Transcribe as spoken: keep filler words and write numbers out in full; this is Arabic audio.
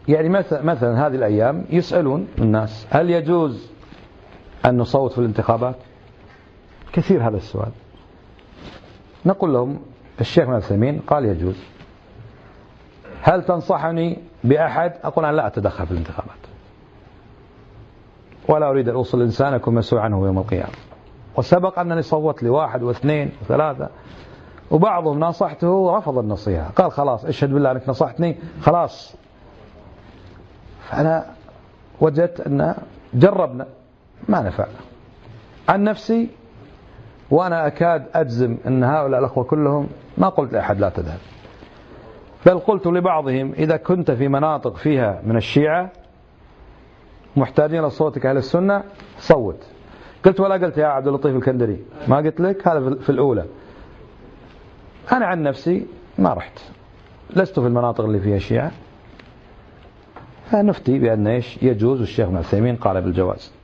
يعني مثلا مثلا هذه الأيام يسألون الناس هل يجوز أن نصوت في الانتخابات؟ كثير هذا السؤال. نقول لهم الشيخ ابن عثيمين قال يجوز. هل تنصحني بأحد؟ أقول أنا لا أتدخل في الانتخابات، ولا أريد أن أوصل الإنسان أكون مسؤول عنه يوم القيامة. وسبق أنني صوت لواحد واثنين وثلاثة، وبعضهم نصحته رفض النصيحة، قال خلاص اشهد بالله أنك نصحتني خلاص. فأنا وجدت أن جربنا ما نفع. عن نفسي وأنا أكاد أجزم أن هؤلاء الأخوة كلهم ما قلت لأحد لا تذهب، بل قلت لبعضهم إذا كنت في مناطق فيها من الشيعة محتاجين لصوتك أهل السنة صوت. قلت ولا قلت يا عبد اللطيف الكندري، ما قلت لك هذا في الأولى. أنا عن نفسي ما رحت، لست في المناطق اللي فيها شيعة، فنفتي بأن إيش يجوز، والشيخ ابن عثيمين قال بالجواز.